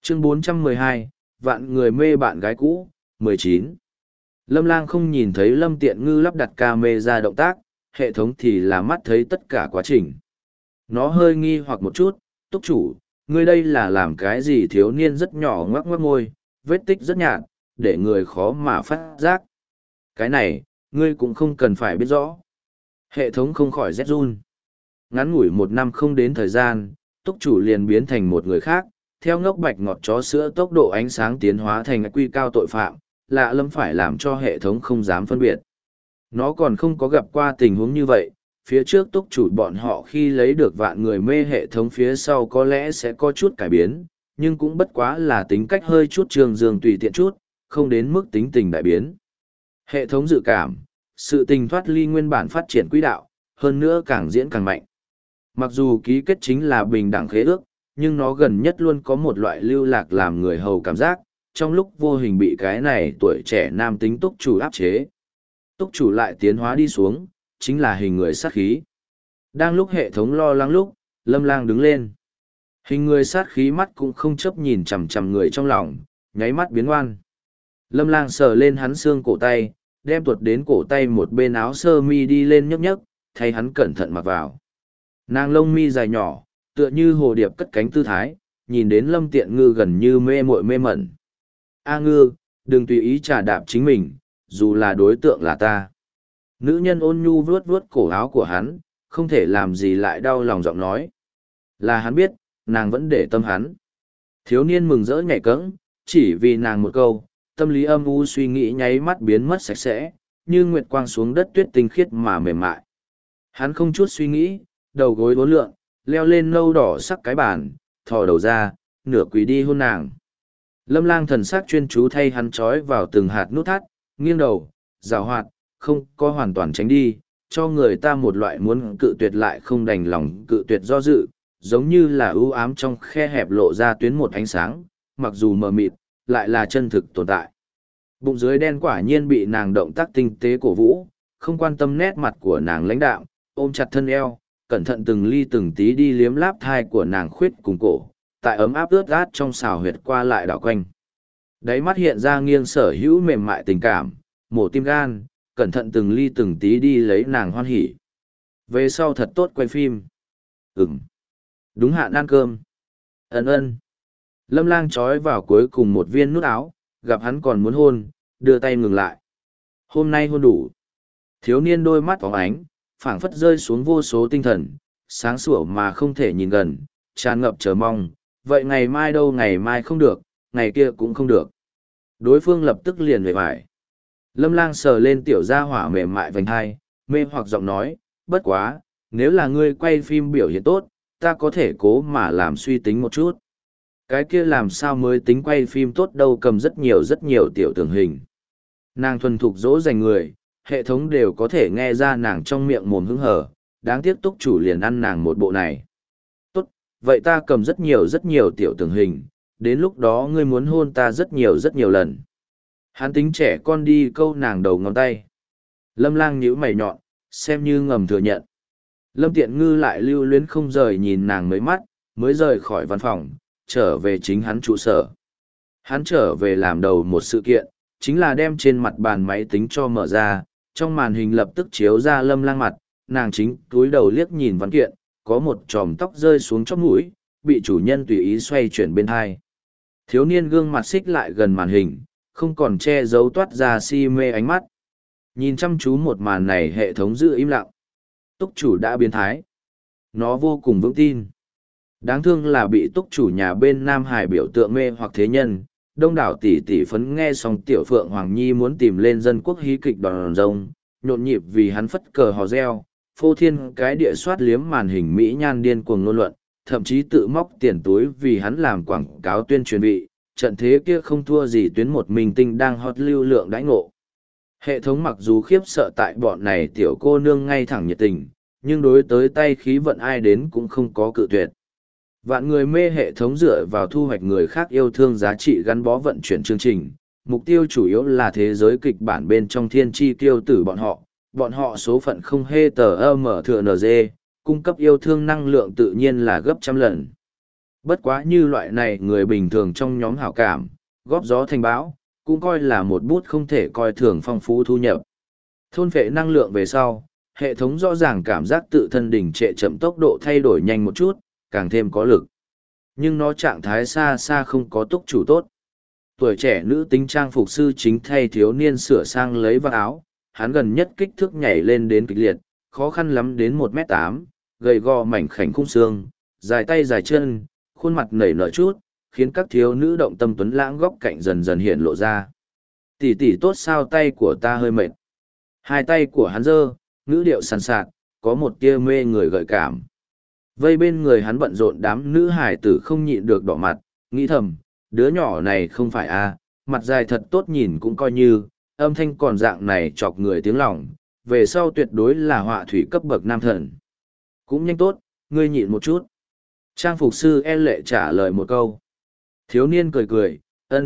Chương 412, vạn người mê bạn gái cũ, 19. Lâm Lang không nhìn thấy Lâm Tiện Ngư lắp đặt camera động tác, hệ thống thì là mắt thấy tất cả quá trình. Nó hơi nghi hoặc một chút, túc chủ, ngươi đây là làm cái gì? Thiếu niên rất nhỏ ngoắc ngoắc môi, vết tích rất nhạt, để người khó mà phát giác. Cái này, ngươi cũng không cần phải biết rõ. Hệ thống không khỏi rét run. Ngắn ngủi 1 năm không đến thời gian, túc chủ liền biến thành một người khác, theo ngốc bạch ngọt chó sữa tốc độ ánh sáng tiến hóa thành quy cao tội phạm, lạ lẫm phải làm cho hệ thống không dám phân biệt. Nó còn không có gặp qua tình huống như vậy, phía trước túc chủ bọn họ khi lấy được vạn người mê hệ thống phía sau có lẽ sẽ có chút cải biến, nhưng cũng bất quá là tính cách hơi chút trường dương tùy tiện chút, không đến mức tính tình đại biến. Hệ thống dự cảm, sự tình thoát ly nguyên bản phát triển quỹ đạo, hơn nữa càng diễn càng mạnh. Mặc dù ký kết chính là bình đẳng khế ước, nhưng nó gần nhất luôn có một loại lưu lạc làm người hầu cảm giác, trong lúc vô hình bị cái này tuổi trẻ nam tính túc chủ áp chế. Túc chủ lại tiến hóa đi xuống, chính là hình người sát khí. Đang lúc hệ thống lo lắng lúc, Lâm Lang đứng lên. Hình người sát khí mắt cũng không chấp nhìn chằm chằm người trong lòng, nháy mắt biến oan. Lâm Lang sờ lên hắn xương cổ tay, đem tuột đến cổ tay một bên áo sơ mi đi lên nhấc nhấc, thay hắn cẩn thận mặc vào. Nàng lông mi dài nhỏ, tựa như hồ điệp cất cánh tư thái, nhìn đến Lâm Tiện Ngư gần như mê muội mê mẩn. A Ngư, đừng tùy ý trà đạp chính mình, dù là đối tượng là ta. Nữ nhân ôn nhu vuốt vuốt cổ áo của hắn, không thể làm gì lại đau lòng giọng nói. Là hắn biết, nàng vẫn để tâm hắn. Thiếu niên mừng rỡ nhảy cẫng, chỉ vì nàng một câu, tâm lý âm u suy nghĩ nháy mắt biến mất sạch sẽ, như nguyệt quang xuống đất tuyết tinh khiết mà mềm mại. Hắn không chút suy nghĩ, đầu gối uốn lượn, leo lên nâu đỏ sắc cái bàn, thò đầu ra, nửa quỳ đi hôn nàng. Lâm Lang thần sắc chuyên chú thay hắn trói vào từng hạt nút thắt, nghiêng đầu, giảo hoạt, không có hoàn toàn tránh đi, cho người ta một loại muốn cự tuyệt lại không đành lòng cự tuyệt do dự, giống như là ưu ám trong khe hẹp lộ ra tuyến một ánh sáng, mặc dù mờ mịt, lại là chân thực tồn tại. Bụng dưới đen quả nhiên bị nàng động tác tinh tế cổ vũ, không quan tâm nét mặt của nàng lãnh đạm, ôm chặt thân eo, cẩn thận từng ly từng tí đi liếm láp thai của nàng khuyết cùng cổ, tại ấm áp ướt át trong xào huyệt qua lại đảo quanh. Đáy mắt hiện ra nghiêng sở hữu mềm mại tình cảm, mổ tim gan, cẩn thận từng ly từng tí đi lấy nàng hoan hỉ. Về sau thật tốt quay phim. Đúng hạn ăn cơm. Ân. Lâm Lang trói vào cuối cùng một viên nút áo, gặp hắn còn muốn hôn, đưa tay ngừng lại. Hôm nay hôn đủ. Thiếu niên đôi mắt phóng ánh, phảng phất rơi xuống vô số tinh thần, sáng sủa mà không thể nhìn gần, tràn ngập chờ mong. Vậy ngày mai đâu? Ngày mai không được, ngày kia cũng không được. Đối phương lập tức liền về vải. Lâm Lang sờ lên tiểu gia hỏa mềm mại vành hai, mê hoặc giọng nói, bất quá, nếu là ngươi quay phim biểu hiện tốt, ta có thể cố mà làm suy tính một chút. Cái kia làm sao mới tính quay phim tốt đâu, cầm rất nhiều tiểu tưởng hình. Nàng thuần thục dỗ dành người, hệ thống đều có thể nghe ra nàng trong miệng mồm hứng hở, đáng tiếc túc chủ liền ăn nàng một bộ này. Tốt, vậy ta cầm rất nhiều tiểu tưởng hình, đến lúc đó ngươi muốn hôn ta rất nhiều lần. Hắn tính trẻ con đi câu nàng đầu ngón tay. Lâm Lang nhíu mày nhọn, xem như ngầm thừa nhận. Lâm Tiện Ngư lại lưu luyến không rời nhìn nàng mấy mắt, mới rời khỏi văn phòng, trở về chính hắn trụ sở. Hắn trở về làm đầu một sự kiện, chính là đem trên mặt bàn máy tính cho mở ra, trong màn hình lập tức chiếu ra Lâm Lang mặt, nàng chính túi đầu liếc nhìn văn kiện, có một chòm tóc rơi xuống chóp mũi, bị chủ nhân tùy ý xoay chuyển bên hai. Thiếu niên gương mặt xích lại gần màn hình, không còn che giấu toát ra si mê ánh mắt. Nhìn chăm chú một màn này, hệ thống giữ im lặng. Túc chủ đã biến thái. Nó vô cùng vững tin. Đáng thương là bị túc chủ nhà bên Nam Hải biểu tượng mê hoặc thế nhân. Đông đảo tỷ tỷ phấn nghe xong tiểu phượng Hoàng Nhi muốn tìm lên dân quốc hí kịch đòn rông, nhộn nhịp vì hắn phất cờ hò reo, phô thiên cái địa soát liếm màn hình Mỹ nhan điên cuồng ngôn luận, thậm chí tự móc tiền túi vì hắn làm quảng cáo tuyên truyền vị, trận thế kia không thua gì tuyến một minh tinh đang hot lưu lượng đãi ngộ. Hệ thống mặc dù khiếp sợ tại bọn này tiểu cô nương ngay thẳng nhiệt tình, nhưng đối tới tay khí vận ai đến cũng không có cự tuyệt. Vạn người mê hệ thống dựa vào thu hoạch người khác yêu thương giá trị gắn bó vận chuyển chương trình, mục tiêu chủ yếu là thế giới kịch bản bên trong thiên tri tiêu tử bọn họ số phận không hê tờ mở thừa NG, cung cấp yêu thương năng lượng tự nhiên là gấp trăm lần. Bất quá như loại này người bình thường trong nhóm hảo cảm, góp gió thành bão, cũng coi là một bút không thể coi thường phong phú thu nhập. Thôn phệ năng lượng về sau, hệ thống rõ ràng cảm giác tự thân đỉnh trệ chậm tốc độ thay đổi nhanh một chút, càng thêm có lực. Nhưng nó trạng thái xa xa không có túc chủ tốt. Tuổi trẻ nữ tính trang phục sư chính thay thiếu niên sửa sang lấy vác áo, hắn gần nhất kích thước nhảy lên đến kịch liệt, khó khăn lắm đến 1m8, gầy gò mảnh khảnh khung xương, dài tay dài chân, khuôn mặt nảy nở chút, khiến các thiếu nữ động tâm tuấn lãng góc cạnh dần dần hiện lộ ra. Tỷ tỷ tốt sao, tay của ta hơi mệt. Hai tay của hắn giơ, ngữ điệu sàn sạt, có một tia mê người gợi cảm. Vây bên người hắn bận rộn đám nữ hải tử không nhịn được đỏ mặt, nghĩ thầm, đứa nhỏ này không phải mặt dài thật tốt nhìn cũng coi như, âm thanh còn dạng này chọc người tiếng lòng, về sau tuyệt đối là họa thủy cấp bậc nam thần. Cũng nhanh tốt, ngươi nhịn một chút. Trang phục sư e lệ trả lời một câu. Thiếu niên cười cười,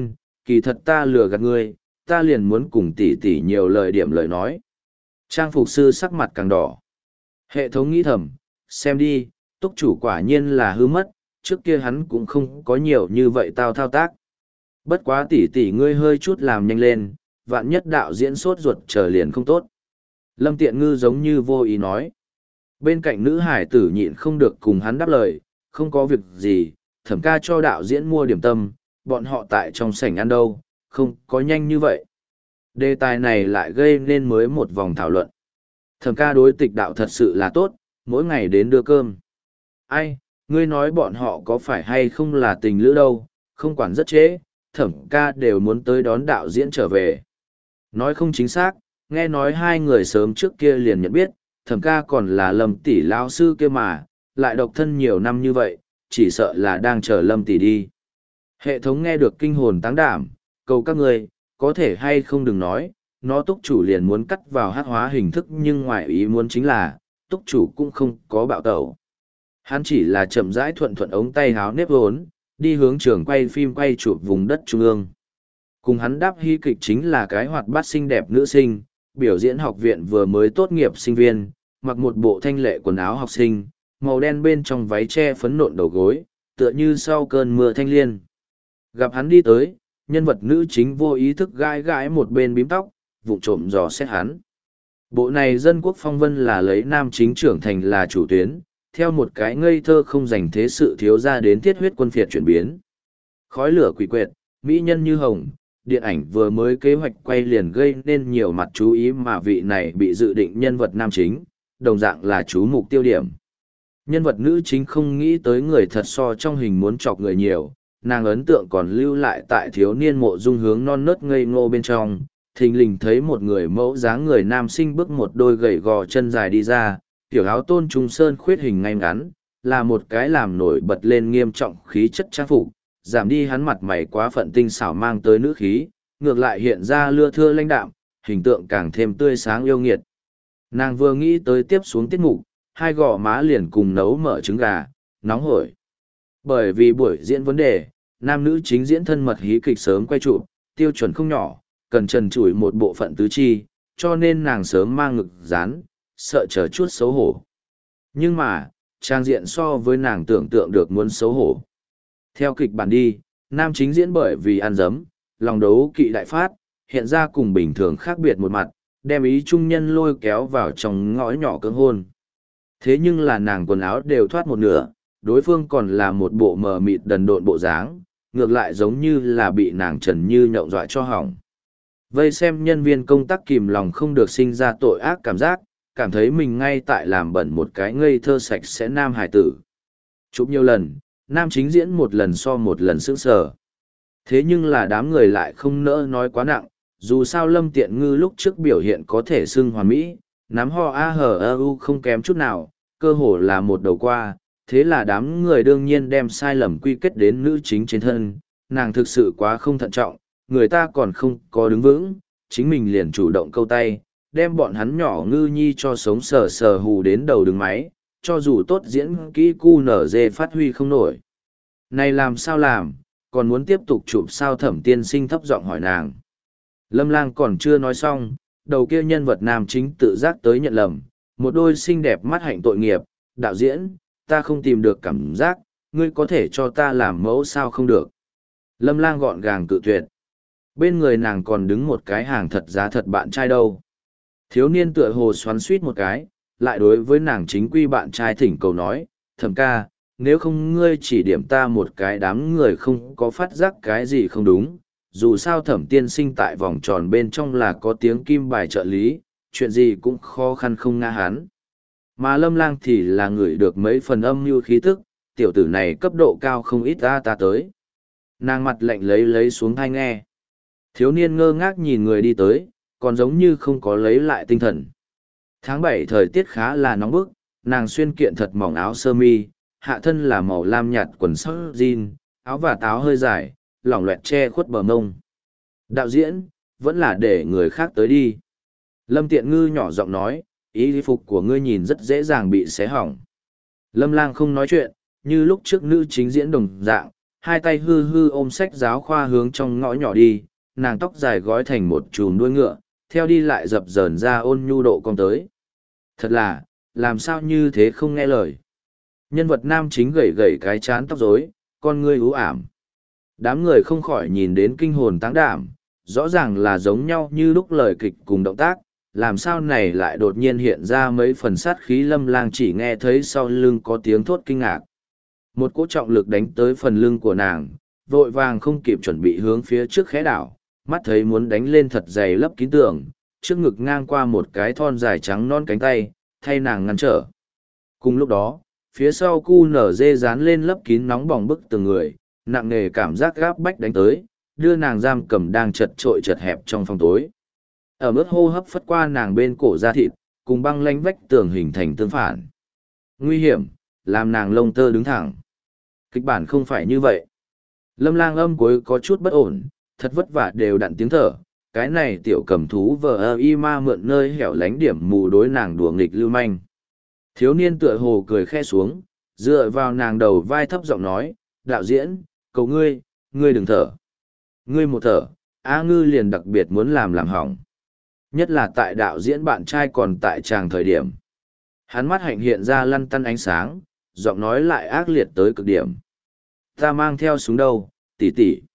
kỳ thật ta lừa gạt ngươi, ta liền muốn cùng tỷ tỷ nhiều lời điểm lời nói. Trang phục sư sắc mặt càng đỏ. Hệ thống nghĩ thầm, xem đi, túc chủ quả nhiên là hư mất, trước kia hắn cũng không có nhiều như vậy tao thao tác. Bất quá tỷ tỷ ngươi hơi chút làm nhanh lên, vạn nhất đạo diễn sốt ruột chờ liền không tốt. Lâm Tiện Ngư giống như vô ý nói. Bên cạnh nữ hải tử nhịn không được cùng hắn đáp lời, không có việc gì, Thẩm ca cho đạo diễn mua điểm tâm, bọn họ tại trong sảnh ăn đâu, không có nhanh như vậy. Đề tài này lại gây nên mới một vòng thảo luận. Thẩm ca đối tịch đạo thật sự là tốt, mỗi ngày đến đưa cơm. Ai, ngươi nói bọn họ có phải hay không là tình lữ đâu, không quản rất trễ, Thẩm ca đều muốn tới đón đạo diễn trở về. Nói không chính xác, nghe nói hai người sớm trước kia liền nhận biết, Thẩm ca còn là Lâm tỷ lao sư kia mà, lại độc thân nhiều năm như vậy, chỉ sợ là đang chờ Lâm tỷ đi. Hệ thống nghe được kinh hồn táng đảm, cầu các người, có thể hay không đừng nói, nó túc chủ liền muốn cắt vào hát hóa hình thức, nhưng ngoài ý muốn chính là, túc chủ cũng không có bạo tẩu. Hắn chỉ là chậm rãi thuận thuận ống tay háo nếp vốn, đi hướng trường quay phim quay chụp vùng đất trung ương. Cùng hắn đáp hy kịch chính là cái hoạt bát xinh đẹp nữ sinh, biểu diễn học viện vừa mới tốt nghiệp sinh viên, mặc một bộ thanh lệ quần áo học sinh, màu đen bên trong váy che phấn nộn đầu gối, tựa như sau cơn mưa thanh liên. Gặp hắn đi tới, nhân vật nữ chính vô ý thức gãi gãi một bên bím tóc, vụng trộm dò xét hắn. Bộ này dân quốc phong vân là lấy nam chính trưởng thành là chủ tuyến, theo một cái ngây thơ không dành thế sự thiếu ra đến thiết huyết quân phiệt chuyển biến. Khói lửa quỷ quyệt, mỹ nhân như hồng, điện ảnh vừa mới kế hoạch quay liền gây nên nhiều mặt chú ý mà vị này bị dự định nhân vật nam chính, đồng dạng là chú mục tiêu điểm. Nhân vật nữ chính không nghĩ tới người thật so trong hình muốn chọc người nhiều, nàng ấn tượng còn lưu lại tại thiếu niên mộ dung hướng non nớt ngây ngô bên trong, thình lình thấy một người mẫu dáng người nam sinh bước một đôi gầy gò chân dài đi ra, tiểu áo tôn trung sơn khuyết hình ngay ngắn, là một cái làm nổi bật lên nghiêm trọng khí chất trang phục, giảm đi hắn mặt mày quá phận tinh xảo mang tới nữ khí, ngược lại hiện ra lưa thưa lãnh đạm, hình tượng càng thêm tươi sáng yêu nghiệt. Nàng vừa nghĩ tới tiếp xuống tiết mục, hai gò má liền cùng nấu mỡ trứng gà, nóng hổi. Bởi vì buổi diễn vấn đề, nam nữ chính diễn thân mật hí kịch sớm quay chụp, tiêu chuẩn không nhỏ, cần trần trụi một bộ phận tứ chi, cho nên nàng sớm mang ngực dán, sợ chờ chút xấu hổ. Nhưng mà, trang diện so với nàng tưởng tượng được muốn xấu hổ. Theo kịch bản đi, nam chính diễn bởi vì ăn dấm, lòng đấu kỵ đại phát, hiện ra cùng bình thường khác biệt một mặt, đem ý trung nhân lôi kéo vào trong ngõ nhỏ cưỡng hôn. Thế nhưng là nàng quần áo đều thoát một nửa, đối phương còn là một bộ mờ mịt đần độn bộ dáng, ngược lại giống như là bị nàng trần như nhậu dọa cho hỏng. Vây xem nhân viên công tác kìm lòng không được sinh ra tội ác cảm giác, cảm thấy mình ngay tại làm bẩn một cái ngây thơ sạch sẽ nam hải tử. Chụp nhiều lần, nam chính diễn một lần so một lần sững sờ. Thế nhưng là đám người lại không nỡ nói quá nặng, dù sao Lâm Tiện Ngư lúc trước biểu hiện có thể xưng hoàn mỹ, nắm ho a hờ ơ u không kém chút nào, cơ hồ là một đầu qua, thế là đám người đương nhiên đem sai lầm quy kết đến nữ chính trên thân, nàng thực sự quá không thận trọng, người ta còn không có đứng vững, chính mình liền chủ động câu tay, đem bọn hắn nhỏ ngư nhi cho sống sờ sờ hù đến đầu đứng máy, cho dù tốt diễn kỹ cu nở dê phát huy không nổi. Này làm sao làm, còn muốn tiếp tục chụp sao? Thẩm tiên sinh thấp giọng hỏi nàng. Lâm Lang còn chưa nói xong, đầu kia nhân vật nam chính tự giác tới nhận lầm, một đôi xinh đẹp mắt hạnh tội nghiệp, đạo diễn, ta không tìm được cảm giác, ngươi có thể cho ta làm mẫu sao không được. Lâm Lang gọn gàng cự tuyệt. Bên người nàng còn đứng một cái hàng thật giá thật bạn trai đâu. Thiếu niên tựa hồ xoắn suýt một cái, lại đối với nàng chính quy bạn trai thỉnh cầu nói, Thẩm ca, nếu không ngươi chỉ điểm ta một cái, đám người không có phát giác cái gì không đúng, dù sao Thẩm tiên sinh tại vòng tròn bên trong là có tiếng kim bài trợ lý, chuyện gì cũng khó khăn không ngã hắn. Mà Lâm Lang thì là người được mấy phần âm mưu khí tức, tiểu tử này cấp độ cao không ít ta tới. Nàng mặt lạnh lấy xuống thai nghe. Thiếu niên ngơ ngác nhìn người đi tới, còn giống như không có lấy lại tinh thần. Tháng 7 thời tiết khá là nóng bức, nàng xuyên kiện thật mỏng áo sơ mi, hạ thân là màu lam nhạt quần sóc jean, áo và táo hơi dài, lỏng loẹt che khuất bờ mông. Đạo diễn, vẫn là để người khác tới đi. Lâm Tiện Ngư nhỏ giọng nói, y phục của ngươi nhìn rất dễ dàng bị xé hỏng. Lâm Lang không nói chuyện, như lúc trước nữ chính diễn đồng dạng, hai tay hư hư ôm sách giáo khoa hướng trong ngõ nhỏ đi, nàng tóc dài gói thành một chùm đuôi ngựa, theo đi lại dập dờn ra ôn nhu độ cong tới. Thật là, làm sao như thế không nghe lời. Nhân vật nam chính gẩy gẩy cái chán tóc rối, con ngươi u ảm. Đám người không khỏi nhìn đến kinh hồn táng đảm, rõ ràng là giống nhau như lúc lời kịch cùng động tác, làm sao này lại đột nhiên hiện ra mấy phần sát khí. Lâm Lang chỉ nghe thấy sau lưng có tiếng thốt kinh ngạc. Một cỗ trọng lực đánh tới phần lưng của nàng, vội vàng không kịp chuẩn bị hướng phía trước khẽ đảo, mắt thấy muốn đánh lên thật dày lấp kín tường, trước ngực ngang qua một cái thon dài trắng non cánh tay, thay nàng ngăn trở. Cùng lúc đó, phía sau cu nở dê dán lên lấp kín nóng bỏng bức từng người, nặng nề cảm giác gáp bách đánh tới, đưa nàng giam cầm đang chật trội chật hẹp trong phòng tối. Ở mức hô hấp phất qua nàng bên cổ da thịt, cùng băng lanh vách tường hình thành tương phản. Nguy hiểm, làm nàng lông tơ đứng thẳng. Kịch bản không phải như vậy. Lâm Lang âm cuối có chút bất ổn, thật vất vả đều đặn tiếng thở. Cái này tiểu cầm thú vờ y ma mượn nơi hẻo lánh điểm mù đối nàng đùa nghịch lưu manh. Thiếu niên tựa hồ cười khe xuống, dựa vào nàng đầu vai thấp giọng nói, đạo diễn, cầu ngươi, ngươi đừng thở. Ngươi một thở, A Ngư liền đặc biệt muốn làm hỏng. Nhất là tại đạo diễn bạn trai còn tại tràng thời điểm. Hắn mắt hạnh hiện ra lăn tăn ánh sáng, giọng nói lại ác liệt tới cực điểm. Ta mang theo súng đâu, tỷ tỷ.